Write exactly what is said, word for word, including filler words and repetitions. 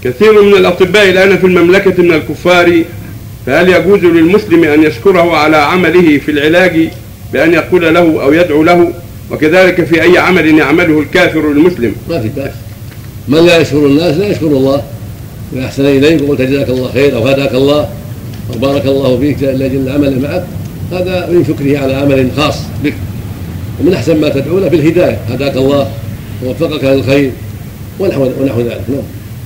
كثير من الأطباء الآن في المملكة من الكفار، فهل يجوز للمسلم أن يشكره على عمله في العلاج بأن يقول له أو يدعو له، وكذلك في أي عمل يعمله الكافر المسلم؟ ما في بأس، من لا يشكر الناس لا يشكر الله. إذا أحسن إليك وقلت جزاك الله خير أو هداك الله أو بارك الله فيك لأجل العمل معك، هذا من شكره على عمل خاص بك، ومن أحسن ما تدعو له بالهداية، هداك الله ووفقك للخير ونحو ذلك. نعم.